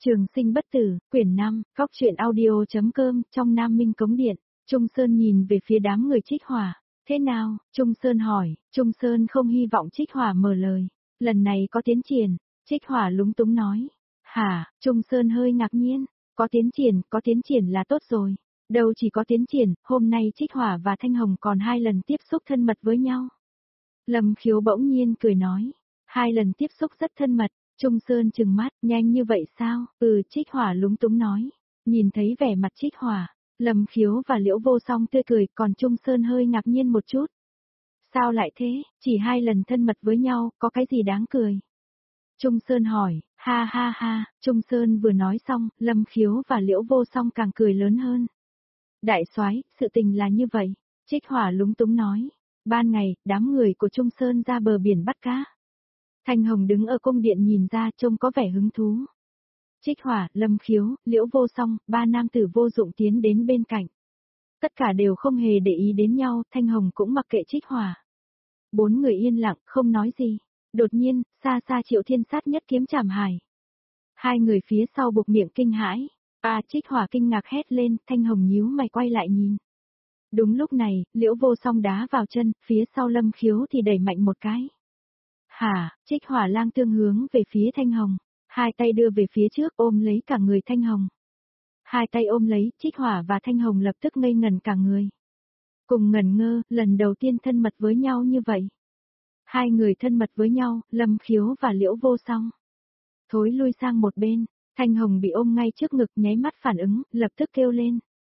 Trường sinh bất tử, quyển 5, Cóc truyện audio.com, trong Nam Minh Cống Điện. Trung Sơn nhìn về phía đám người Trích Hỏa. Thế nào? Trung Sơn hỏi. Trung Sơn không hy vọng Trích Hỏa mở lời. Lần này có tiến triển. Trích Hỏa lúng túng nói. Hả? Trung Sơn hơi ngạc nhiên. Có tiến triển là tốt rồi. Đâu chỉ có tiến triển, hôm nay Trích Hỏa và Thanh Hồng còn 2 lần tiếp xúc thân mật với nhau. Lâm Khiếu bỗng nhiên cười nói. 2 lần tiếp xúc rất thân mật. Trung Sơn trừng mắt, nhanh như vậy sao? Trích Hỏa lúng túng nói. Nhìn thấy vẻ mặt Trích Hỏa, Lâm Khiếu và Liễu Vô Song tươi cười, còn Trung Sơn hơi ngạc nhiên một chút. Sao lại thế, chỉ 2 lần thân mật với nhau, có cái gì đáng cười? Trung Sơn hỏi, ha ha ha, Trung Sơn vừa nói xong, Lâm Khiếu và Liễu Vô Song càng cười lớn hơn. Đại soái, sự tình là như vậy. Trích Hỏa lúng túng nói. Ban ngày, đám người của Trung Sơn ra bờ biển bắt cá. Thanh Hồng đứng ở cung điện nhìn ra trông có vẻ hứng thú. Trích Hỏa, Lâm Khiếu, Liễu Vô Song, 3 nam tử vô dụng tiến đến bên cạnh. Tất cả đều không hề để ý đến nhau, Thanh Hồng cũng mặc kệ Trích Hỏa. 4 người yên lặng, không nói gì. Đột nhiên, xa xa Triệu Thiên Sát nhất kiếm chảm hải. 2 người phía sau buộc miệng kinh hãi. Trích Hỏa kinh ngạc hét lên, Thanh Hồng nhíu mày quay lại nhìn. Đúng lúc này, Liễu Vô Song đá vào chân, phía sau Lâm Khiếu thì đẩy mạnh một cái. Hả? Trích Hỏa lang tương hướng về phía Thanh Hồng, 2 tay đưa về phía trước ôm lấy cả người Thanh Hồng. 2 tay ôm lấy, Trích Hỏa và Thanh Hồng lập tức ngây ngẩn cả người. Cùng ngẩn ngơ, lần đầu tiên thân mật với nhau như vậy. 2 người thân mật với nhau, Lâm Khiếu và Liễu Vô Song. Thối lui sang một bên, Thanh Hồng bị ôm ngay trước ngực nháy mắt phản ứng, lập tức kêu lên.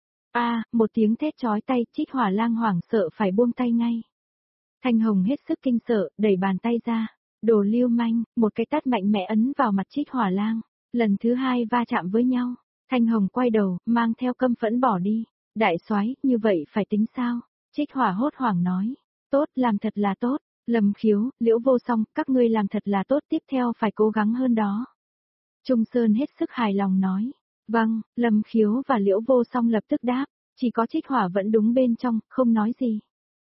Một tiếng thét chói tay, Trích Hỏa lang hoảng sợ phải buông tay ngay. Thanh Hồng hết sức kinh sợ, đẩy bàn tay ra. Đồ lưu manh, một cái tát mạnh mẽ ấn vào mặt Trích Hỏa lang. Lần thứ 2 va chạm với nhau. Thanh Hồng quay đầu, mang theo căm phẫn bỏ đi. Đại soái, như vậy phải tính sao? Trích Hỏa hốt hoảng nói. Tốt, làm thật là tốt. Lâm Khiếu, Liễu Vô Song, các ngươi làm thật là tốt, tiếp theo phải cố gắng hơn đó. Trung Sơn hết sức hài lòng nói. Vâng, Lâm Khiếu và Liễu Vô Song lập tức đáp. Chỉ có Trích Hỏa vẫn đúng bên trong, không nói gì.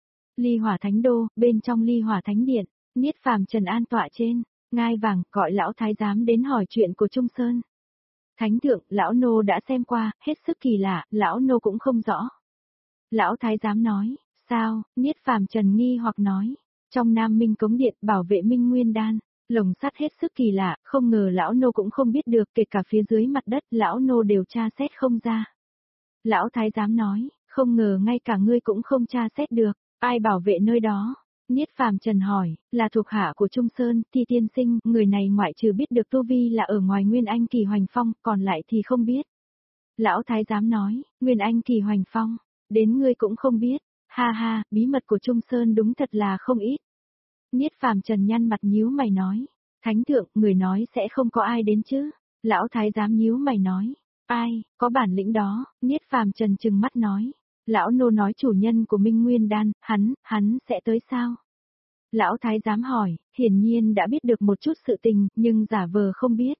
Ly Hỏa Thánh Đô, bên trong Ly Hỏa Thánh Điện, Niết Phàm Trần an tọa trên, ngai vàng, gọi lão thái giám đến hỏi chuyện của Trung Sơn. Thánh thượng, lão nô đã xem qua, hết sức kỳ lạ, lão nô cũng không rõ. Lão thái giám nói, sao? Niết Phàm Trần nghi hoặc nói, trong Nam Minh Cống Điện bảo vệ Minh Nguyên Đan, lồng sắt hết sức kỳ lạ, không ngờ lão nô cũng không biết được, kể cả phía dưới mặt đất lão nô đều tra xét không ra. Lão thái giám nói, không ngờ ngay cả ngươi cũng không tra xét được. Ai bảo vệ nơi đó? Niết Phàm Trần hỏi, là thuộc hạ của Trung Sơn, Thi tiên sinh, người này ngoại trừ biết được tu vi là ở ngoài Nguyên Anh Kỳ Hoành Phong, còn lại thì không biết. Lão thái giám nói, Nguyên Anh Kỳ Hoành Phong, đến ngươi cũng không biết. Ha ha, bí mật của Trung Sơn đúng thật là không ít. Niết Phàm Trần nhăn mặt nhíu mày nói, Thánh thượng, người nói sẽ không có ai đến chứ? Lão thái giám nhíu mày nói, ai, có bản lĩnh đó? Niết Phàm Trần trừng mắt nói. Lão nô nói chủ nhân của Minh Nguyên Đan, hắn sẽ tới sao? Lão thái giám hỏi, hiển nhiên đã biết được một chút sự tình, nhưng giả vờ không biết.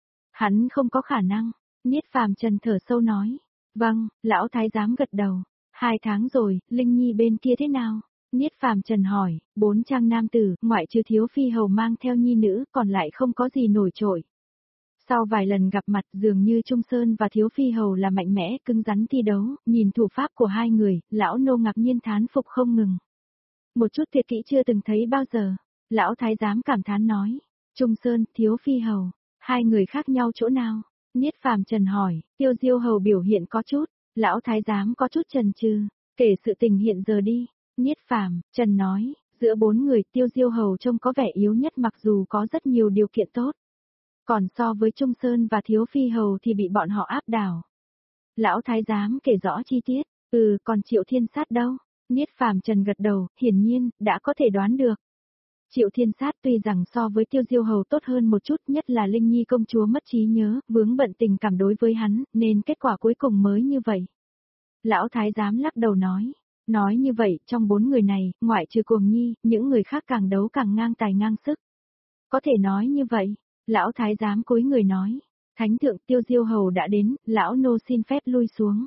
Hắn không có khả năng. Niết Phàm Trần thở sâu nói. Vâng, lão thái giám gật đầu. 2 tháng rồi, Linh Nhi bên kia thế nào? Niết Phàm Trần hỏi, 4 trang nam tử, ngoại trừ Thiếu Phi Hầu mang theo nhi nữ, còn lại không có gì nổi trội. Sau vài lần gặp mặt dường như Trung Sơn và Thiếu Phi Hầu là mạnh mẽ cứng rắn thi đấu, nhìn thủ pháp của 2 người, lão nô ngạc nhiên thán phục không ngừng. Một chút tuyệt kỹ chưa từng thấy bao giờ, lão thái giám cảm thán nói. Trung Sơn, Thiếu Phi Hầu, 2 người khác nhau chỗ nào? Niết Phàm Trần hỏi, Tiêu Diêu Hầu biểu hiện có chút, lão thái giám có chút chần chừ, kể sự tình hiện giờ đi. Niết Phàm Trần nói, giữa 4 người Tiêu Diêu Hầu trông có vẻ yếu nhất mặc dù có rất nhiều điều kiện tốt. Còn so với Trung Sơn và Thiếu Phi Hầu thì bị bọn họ áp đảo. Lão thái giám kể rõ chi tiết, còn Triệu Thiên Sát đâu? Niết Phàm Trần gật đầu, hiển nhiên, đã có thể đoán được. Triệu Thiên Sát tuy rằng so với Tiêu Diêu Hầu tốt hơn một chút, nhất là Linh Nhi công chúa mất trí nhớ, vướng bận tình cảm đối với hắn, nên kết quả cuối cùng mới như vậy. Lão thái giám lắc đầu nói như vậy, trong 4 người này, ngoại trừ Cuồng Nhi, những người khác càng đấu càng ngang tài ngang sức. Có thể nói như vậy. Lão thái giám cúi người nói, Thánh thượng, Tiêu Diêu Hầu đã đến, lão nô xin phép lui xuống.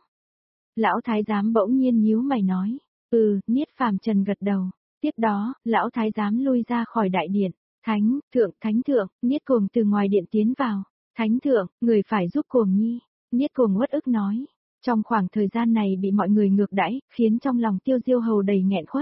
Lão thái giám bỗng nhiên nhíu mày nói, Niết Phàm Trần gật đầu. Tiếp đó, lão thái giám lui ra khỏi đại điện. Thánh thượng, Niết Cuồng từ ngoài điện tiến vào. Thánh thượng, người phải giúp Cuồng Nhi. Niết Cuồng uất ức nói. Trong khoảng thời gian này bị mọi người ngược đãi, khiến trong lòng Tiêu Diêu Hầu đầy nghẹn khuất.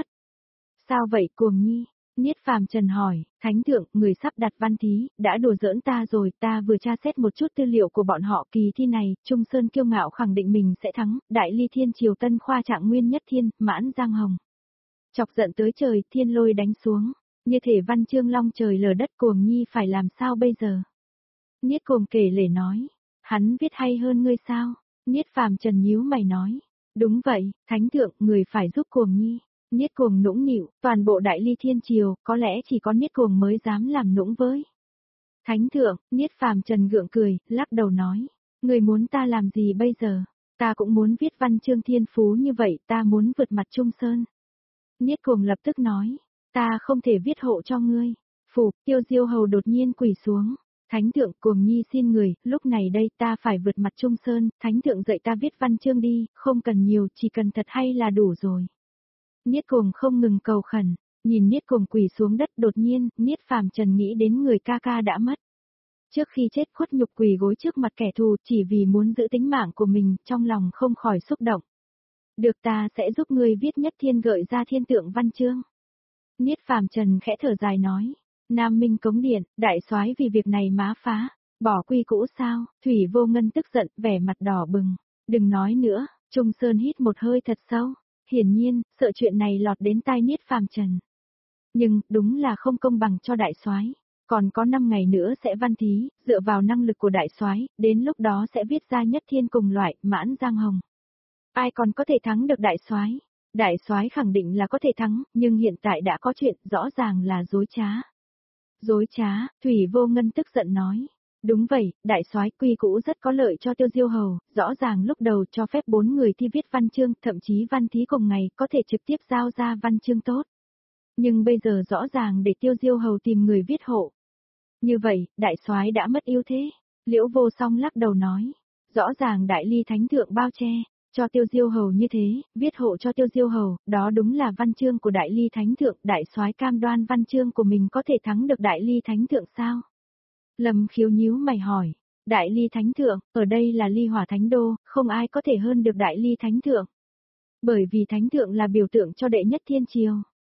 Sao vậy Cuồng Nhi? Niết Phàm Trần hỏi, Thánh thượng, người sắp đặt văn thí, đã đùa giỡn ta rồi, ta vừa tra xét một chút tư liệu của bọn họ, kỳ thi này, Trung Sơn kiêu ngạo khẳng định mình sẽ thắng, Đại Ly Thiên Triều Tân Khoa Trạng Nguyên Nhất Thiên, Mãn Giang Hồng. Chọc giận tới trời, thiên lôi đánh xuống, như thể văn chương long trời lở đất. Cuồng Nhi phải làm sao bây giờ? Niết Cuồng kể lể nói, hắn viết hay hơn ngươi sao? Niết Phàm Trần nhíu mày nói, đúng vậy, Thánh thượng, người phải giúp Cuồng Nhi. Niết Cuồng nũng nịu, toàn bộ Đại Ly Thiên Triều, có lẽ chỉ có Niết Cuồng mới dám làm nũng với. Thánh thượng, Niết Phàm Trần gượng cười, lắc đầu nói, người muốn ta làm gì bây giờ? Ta cũng muốn viết văn chương thiên phú như vậy, ta muốn vượt mặt Trung Sơn. Niết Cuồng lập tức nói, ta không thể viết hộ cho ngươi. Phủ, Tiêu Diêu Hầu đột nhiên quỳ xuống. Thánh thượng, Cuồng Nhi xin người, lúc này đây ta phải vượt mặt Trung Sơn, Thánh thượng dạy ta viết văn chương đi, không cần nhiều, chỉ cần thật hay là đủ rồi. Niết Cuồng không ngừng cầu khẩn, nhìn Niết Cuồng quỳ xuống đất, đột nhiên, Niết Phàm Trần nghĩ đến người ca ca đã mất. Trước khi chết khuất nhục quỳ gối trước mặt kẻ thù chỉ vì muốn giữ tính mạng của mình, trong lòng không khỏi xúc động. Được, ta sẽ giúp ngươi viết Nhất Thiên gợi ra thiên tượng văn chương. Niết Phàm Trần khẽ thở dài nói, Nam Minh Cống Điện, đại soái vì việc này má phá, bỏ quy cũ sao? Thủy Vô Ngân tức giận, vẻ mặt đỏ bừng. Đừng nói nữa. Trung Sơn hít một hơi thật sâu. Hiển nhiên, sợ chuyện này lọt đến tai Niết Phàm Trần. Nhưng, đúng là không công bằng cho đại soái. Còn có 5 ngày nữa sẽ văn thí, dựa vào năng lực của đại soái, đến lúc đó sẽ viết ra Nhất Thiên cùng loại, Mãn Giang Hồng. Ai còn có thể thắng được đại soái? Đại soái khẳng định là có thể thắng, nhưng hiện tại đã có chuyện, rõ ràng là dối trá. Dối trá, Thủy Vô Ngân tức giận nói. Đúng vậy, đại soái, quy cũ rất có lợi cho Tiêu Diêu Hầu, rõ ràng lúc đầu cho phép 4 người thi viết văn chương, thậm chí văn thí cùng ngày có thể trực tiếp giao ra văn chương tốt. Nhưng bây giờ rõ ràng để Tiêu Diêu Hầu tìm người viết hộ. Như vậy, đại soái đã mất ưu thế. Liễu Vô Song lắc đầu nói, rõ ràng Đại Ly Thánh thượng bao che cho Tiêu Diêu Hầu như thế, viết hộ cho Tiêu Diêu Hầu, đó đúng là văn chương của Đại Ly Thánh thượng, đại soái cam đoan văn chương của mình có thể thắng được Đại Ly Thánh thượng sao? Lâm Khiếu nhíu mày hỏi, Đại Ly Thánh thượng, ở đây là Ly Hỏa Thánh đô, không ai có thể hơn được Đại Ly Thánh thượng. Bởi vì Thánh thượng là biểu tượng cho đệ nhất thiên triều.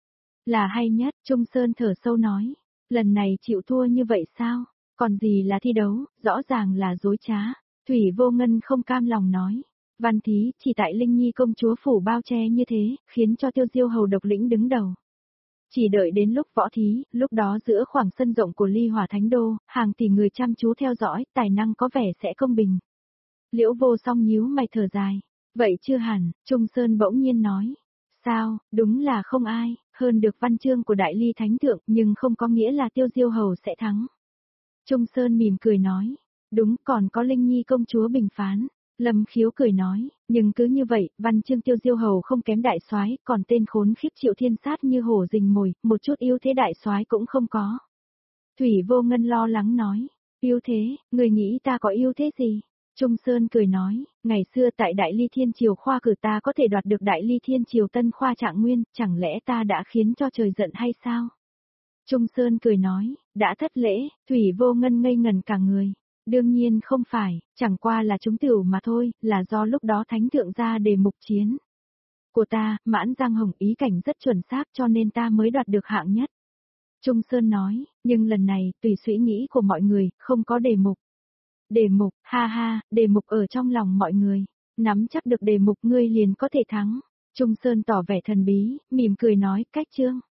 Là hay nhất, Trung Sơn thở sâu nói, lần này chịu thua như vậy sao? Còn gì là thi đấu, rõ ràng là dối trá. Thủy Vô Ngân không cam lòng nói. Văn thí, chỉ tại Linh Nhi công chúa phủ bao che như thế, khiến cho Tiêu Diêu Hầu độc lĩnh đứng đầu. Chỉ đợi đến lúc võ thí, lúc đó giữa khoảng sân rộng của Ly Hỏa Thánh Đô, hàng tỷ người chăm chú theo dõi, tài năng có vẻ sẽ công bình. Liễu Vô Song nhíu mày thở dài. Vậy chưa hẳn, Trung Sơn bỗng nhiên nói. Sao, đúng là không ai hơn được văn chương của Đại Ly Thánh thượng, nhưng không có nghĩa là Tiêu Diêu Hầu sẽ thắng. Trung Sơn mỉm cười nói. Đúng, còn có Linh Nhi công chúa bình phán. Lâm Khiếu cười nói, nhưng cứ như vậy, văn chương Tiêu Diêu Hầu không kém đại soái, còn tên khốn khiếp Triệu Thiên Sát như hổ rình mồi, một chút ưu thế đại soái cũng không có. Thủy Vô Ngân lo lắng nói, ưu thế, người nghĩ ta có ưu thế gì? Trung Sơn cười nói, ngày xưa tại Đại Ly Thiên Triều khoa cử ta có thể đoạt được Đại Ly Thiên Triều Tân Khoa Trạng Nguyên, chẳng lẽ ta đã khiến cho trời giận hay sao? Trung Sơn cười nói, đã thất lễ, Thủy Vô Ngân ngây ngần cả người. Đương nhiên không phải, chẳng qua là chúng tiểu mà thôi, là do lúc đó Thánh thượng ra đề mục chiến của ta, Mãn Giang Hồng ý cảnh rất chuẩn xác cho nên ta mới đoạt được hạng nhất. Trung Sơn nói, nhưng lần này, tùy suy nghĩ của mọi người, không có đề mục. Đề mục, ha ha, đề mục ở trong lòng mọi người. Nắm chắc được đề mục ngươi liền có thể thắng. Trung Sơn tỏ vẻ thần bí, mỉm cười nói, cách chương.